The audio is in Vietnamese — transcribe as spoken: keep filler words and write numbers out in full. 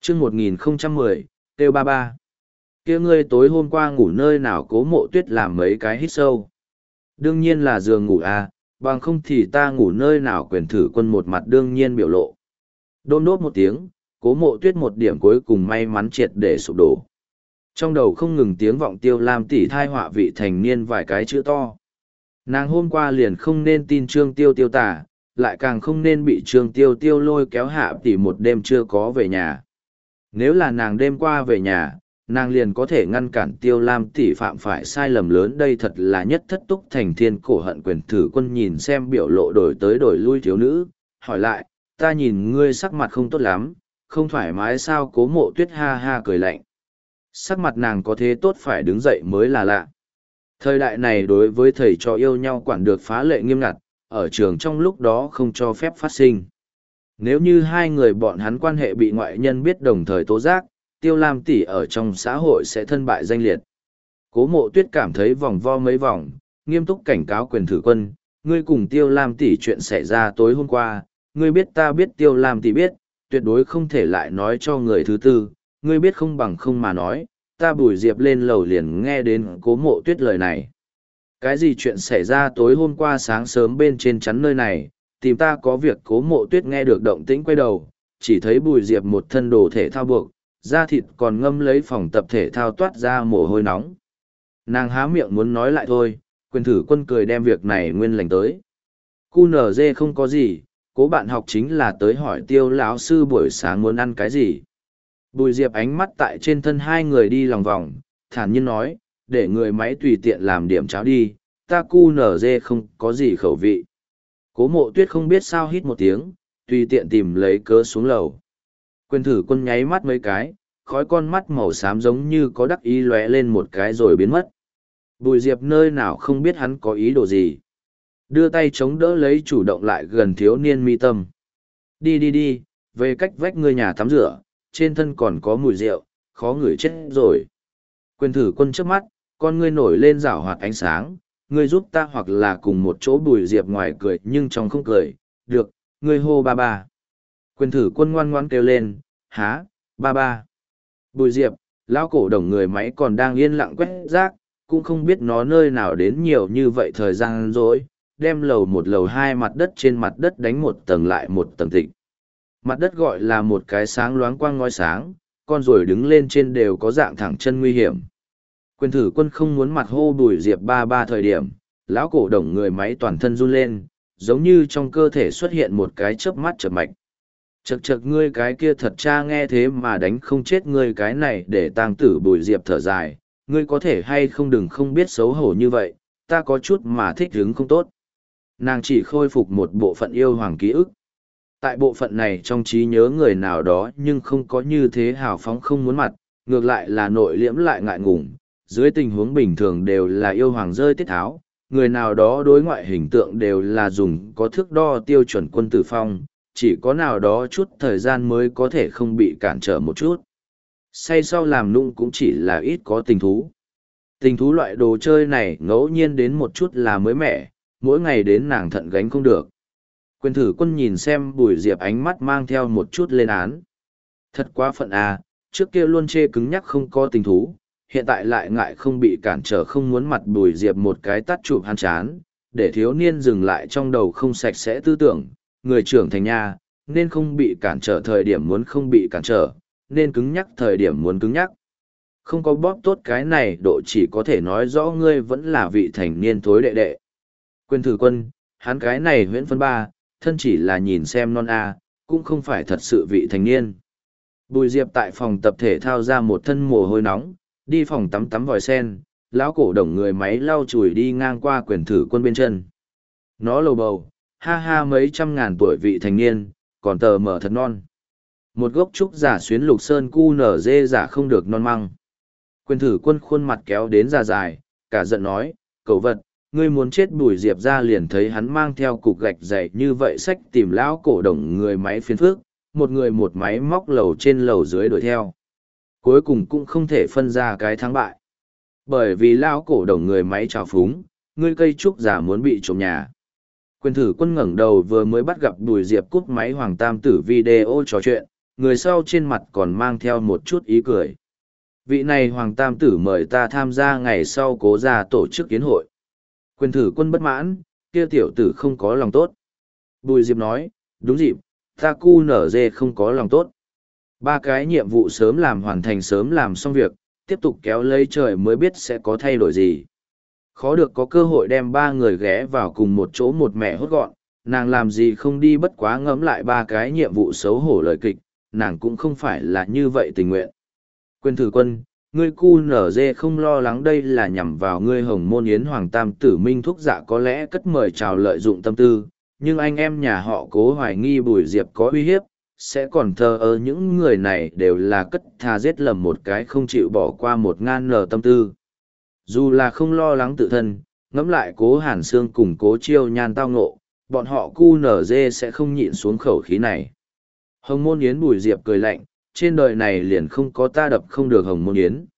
chương một nghìn không trăm mười, kêu ba ba. Kia ngươi tối hôm qua ngủ nơi nào? Cố Mộ Tuyết làm mấy cái hít sâu. Đương nhiên là giường ngủ à, bằng không thì ta ngủ nơi nào? Quyền thử quân một mặt đương nhiên biểu lộ. Đôm đốt một tiếng, Cố Mộ Tuyết một điểm cuối cùng may mắn triệt để sụp đổ. Trong đầu không ngừng tiếng vọng Tiêu Lam tỷ thai họa vị thành niên vài cái chữ to. Nàng hôm qua liền không nên tin Trương Tiêu Tiêu tả, lại càng không nên bị Trương Tiêu Tiêu lôi kéo hạ tỷ một đêm chưa có về nhà. Nếu là nàng đêm qua về nhà, nàng liền có thể ngăn cản Tiêu Lam tỷ phạm phải sai lầm lớn. Đây thật là nhất thất túc thành thiên cổ hận. Quyền thử quân nhìn xem biểu lộ đổi tới đổi lui thiếu nữ, hỏi lại, ta nhìn ngươi sắc mặt không tốt lắm, không thoải mái sao? Cố Mộ Tuyết ha ha cười lạnh. Sắc mặt nàng có thế tốt phải đứng dậy mới là lạ. Thời đại này đối với thầy trò yêu nhau quản được phá lệ nghiêm ngặt, ở trường trong lúc đó không cho phép phát sinh. Nếu như hai người bọn hắn quan hệ bị ngoại nhân biết đồng thời tố giác, Tiêu Lam tỷ ở trong xã hội sẽ thân bại danh liệt. Cố Mộ Tuyết cảm thấy vòng vo mấy vòng, nghiêm túc cảnh cáo quyền thử quân, ngươi cùng Tiêu Lam tỷ chuyện xảy ra tối hôm qua, ngươi biết ta biết Tiêu Lam tỷ biết, tuyệt đối không thể lại nói cho người thứ tư, ngươi biết không bằng không mà nói. Ta Bùi Diệp lên lầu liền nghe đến Cố Mộ Tuyết lời này. Cái gì chuyện xảy ra tối hôm qua sáng sớm bên trên chắn nơi này, tìm ta có việc? Cố Mộ Tuyết nghe được động tĩnh quay đầu, chỉ thấy Bùi Diệp một thân đồ thể thao buộc, da thịt còn ngâm lấy phòng tập thể thao toát ra mồ hôi nóng. Nàng há miệng muốn nói lại thôi, quyền thử quân cười đem việc này nguyên lành tới. Cu nở dê không có gì, cố bạn học chính là tới hỏi Tiêu lão sư buổi sáng muốn ăn cái gì. Bùi Diệp ánh mắt tại trên thân hai người đi lòng vòng, thản nhiên nói, để người máy tùy tiện làm điểm cháo đi, ta cu nở dê không có gì khẩu vị. Cố Mộ Tuyết không biết sao hít một tiếng, tùy tiện tìm lấy cớ xuống lầu. Quyền thử quân nháy mắt mấy cái, khói con mắt màu xám giống như có đắc ý lóe lên một cái rồi biến mất. Bùi Diệp nơi nào không biết hắn có ý đồ gì. Đưa tay chống đỡ lấy chủ động lại gần thiếu niên mi tâm. Đi đi đi, về cách vách ngươi nhà tắm rửa, trên thân còn có mùi rượu, khó ngửi chết rồi. Quyền thử quân trước mắt, con ngươi nổi lên rảo hoạt ánh sáng, ngươi giúp ta hoặc là cùng một chỗ. Bùi Diệp ngoài cười nhưng trong không cười, được, ngươi hô ba ba. Quyền thử quân ngoan ngoan kêu lên, há, ba ba. Bùi Diệp, lão cổ đồng người máy còn đang yên lặng quét rác, cũng không biết nó nơi nào đến nhiều như vậy thời gian rồi, đem lầu một lầu hai mặt đất trên mặt đất đánh một tầng lại một tầng tịnh. Mặt đất gọi là một cái sáng loáng quang ngói sáng, con ruồi đứng lên trên đều có dạng thẳng chân nguy hiểm. Quyền thử quân không muốn mặt hô Bùi Diệp ba ba thời điểm, lão cổ đồng người máy toàn thân run lên, giống như trong cơ thể xuất hiện một cái chớp mắt chợp mạch. Chậc chậc, ngươi cái kia thật cha nghe thế mà đánh không chết ngươi cái này để tang tử. Bùi Diệp thở dài, ngươi có thể hay không đừng không biết xấu hổ như vậy, ta có chút mà thích hứng không tốt. Nàng chỉ khôi phục một bộ phận yêu hoàng ký ức. Tại bộ phận này trong trí nhớ người nào đó nhưng không có như thế hào phóng không muốn mặt, ngược lại là nội liễm lại ngại ngùng, dưới tình huống bình thường đều là yêu hoàng rơi tiết tháo, người nào đó đối ngoại hình tượng đều là dùng có thước đo tiêu chuẩn quân tử phong, chỉ có nào đó chút thời gian mới có thể không bị cản trở một chút. Say sau làm nũng cũng chỉ là ít có tình thú. Tình thú loại đồ chơi này ngẫu nhiên đến một chút là mới mẻ, mỗi ngày đến nàng thận gánh không được. Quyền thử quân nhìn xem Bùi Diệp ánh mắt mang theo một chút lên án. Thật quá phận à, trước kia luôn chê cứng nhắc không có tình thú, hiện tại lại ngại không bị cản trở không muốn mặt. Bùi Diệp một cái tắt chụp hắn chán, để thiếu niên dừng lại trong đầu không sạch sẽ tư tưởng, người trưởng thành nha, nên không bị cản trở thời điểm muốn không bị cản trở, nên cứng nhắc thời điểm muốn cứng nhắc. Không có bóp tốt cái này độ chỉ có thể nói rõ ngươi vẫn là vị thành niên thối đệ đệ. Quyền thử quân, hắn cái này huyễn phân ba, thân chỉ là nhìn xem non a, cũng không phải thật sự vị thành niên. Bùi Diệp tại phòng tập thể thao ra một thân mồ hôi nóng, đi phòng tắm tắm vòi sen, lão cổ đồng người máy lau chùi đi ngang qua quyền thử quân bên chân. Nó lầu bầu, ha ha, mấy trăm ngàn tuổi vị thành niên, còn tờ mở thật non. Một gốc trúc giả xuyến lục sơn cu nở dê giả không được non măng. Quyền thử quân khuôn mặt kéo đến già dài, cả giận nói, cẩu vật, ngươi muốn chết. Bùi Diệp ra liền thấy hắn mang theo cục gạch dày như vậy sách tìm lão cổ đồng người máy phiến phước, một người một máy móc lầu trên lầu dưới đuổi theo. Cuối cùng cũng không thể phân ra cái thắng bại. Bởi vì lão cổ đồng người máy trào phúng, ngươi cây trúc giả muốn bị trộm nhà. Quyền thử quân ngẩng đầu vừa mới bắt gặp Bùi Diệp cúp máy Hoàng Tam Tử video trò chuyện, người sau trên mặt còn mang theo một chút ý cười. Vị này Hoàng Tam Tử mời ta tham gia ngày sau Cố gia tổ chức yến hội. Quyền thử quân bất mãn, kia tiểu tử không có lòng tốt. Bùi Diệp nói, đúng dịp, ta cu nở dê không có lòng tốt. Ba cái nhiệm vụ sớm làm hoàn thành sớm làm xong việc, tiếp tục kéo lấy trời mới biết sẽ có thay đổi gì. Khó được có cơ hội đem ba người ghé vào cùng một chỗ một mẹ hốt gọn, nàng làm gì không đi bất quá ngẫm lại ba cái nhiệm vụ xấu hổ lời kịch, nàng cũng không phải là như vậy tình nguyện. Quyền thử quân, ngươi cu nở dê không lo lắng đây là nhằm vào ngươi hồng môn yến Hoàng Tam Tử Minh Thúc Dạ có lẽ cất mời chào lợi dụng tâm tư, nhưng anh em nhà họ Cố hoài nghi Bùi Diệp có uy hiếp, sẽ còn thờ ơ những người này đều là cất tha giết lầm một cái không chịu bỏ qua một ngàn nở tâm tư. Dù là không lo lắng tự thân, ngẫm lại Cố Hàn Sương cùng Cố Chiêu Nhan tao ngộ, bọn họ cu nở dê sẽ không nhịn xuống khẩu khí này. Hồng môn yến Bùi Diệp cười lạnh, trên đời này liền không có ta đập không được hồng môn yến.